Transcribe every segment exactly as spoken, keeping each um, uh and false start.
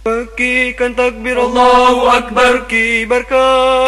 Bekikan takbir Allahu Akbar, kibarkan,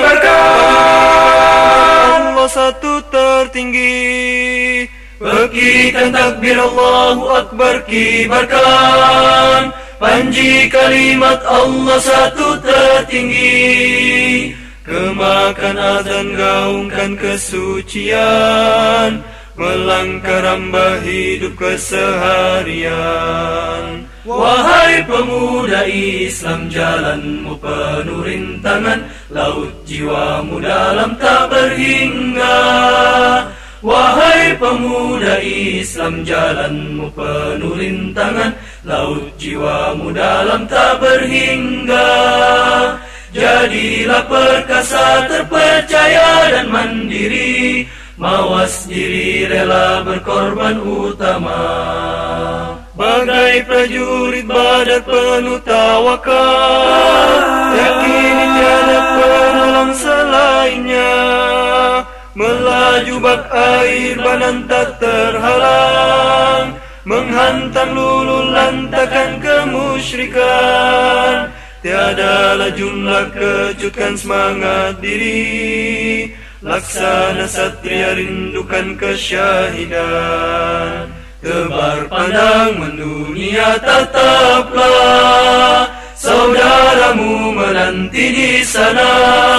kibarkan Allah satu tertinggi. Bekikan takbir Allahu Akbar, kibarkan panji kalimat Allah satu tertinggi. Kemakan azan, gaungkan kesucian, melangkah rambah hidup keseharian. Wahai pemuda Islam, jalanmu penuh rintangan, laut jiwamu dalam tak berhingga. Wahai pemuda Islam, jalanmu penuh rintangan, laut jiwamu dalam tak berhingga. Jadilah perkasa, terpercaya dan mandiri, mawas diri, rela berkorban utama. Bagai prajurit Badar penuh tawakal, yakini tiada penolong selainnya. Melaju bak air banan tak terhalang, menghantam lulu lantakan kemusyrikan. Tiadalah jumlah kejutkan semangat diri, laksana satria rindukan kesyahidan. Tebar pandang mendunia, tataplah saudaramu menanti di sana.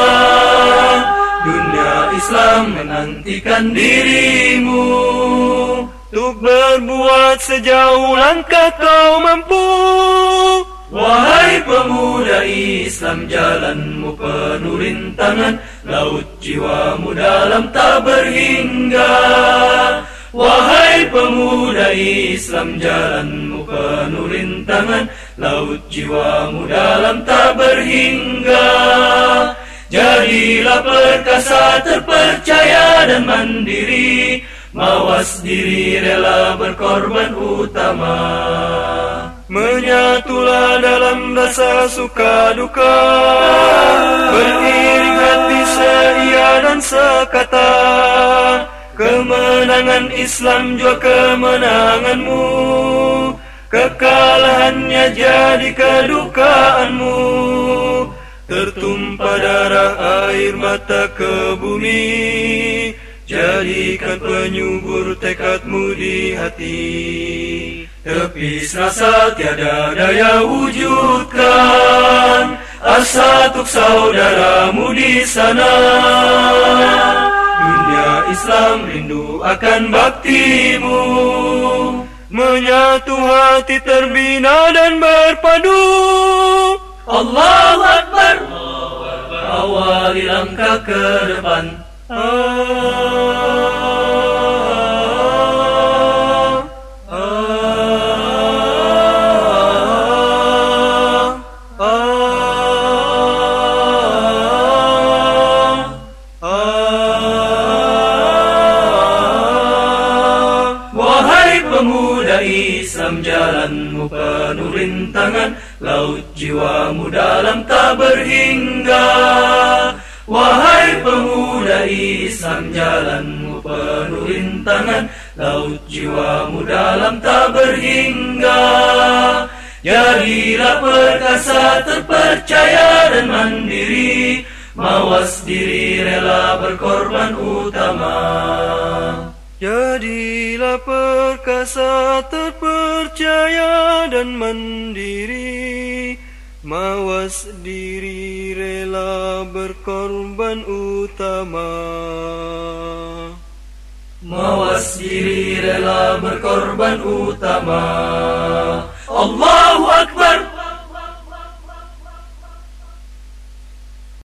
Dunia Islam menantikan dirimu, untuk berbuat sejauh langkah kau mampu. Wahai pemuda Islam, jalanmu penuh rintangan, laut jiwamu dalam tak berhingga. Wahai pemuda Islam, jalanmu penuh rintangan, laut jiwamu dalam tak berhingga. Jadilah perkasa, terpercaya dan mandiri, mawas diri, rela berkorban utama. Menyatulah dalam rasa suka duka, beriring hati seia dan sekata. Kemenangan Islam jua kemenanganmu, kekalahannya jadi kedukaanmu. Tertumpah darah air mata ke bumi, jadikan penyubur tekadmu di hati. Tepis rasa tiada daya wujudkan, asa untuk saudaramu di sana. Dunia Islam rindu akan baktimu, menyatu hati terbina dan berpadu. Allahu Akbar, awali langkah ke depan. Islam, jalanmu penuh rintangan, laut jiwamu dalam tak berhingga. Wahai pemuda Islam, jalanmu penuh rintangan, laut jiwamu dalam tak berhingga. Jadilah perkasa, terpercaya dan mandiri, mawas diri, rela berkorban utama. Jadilah perkasa, terpercaya dan mandiri, mawas diri, rela berkorban utama. Mawas diri, rela berkorban utama. Allah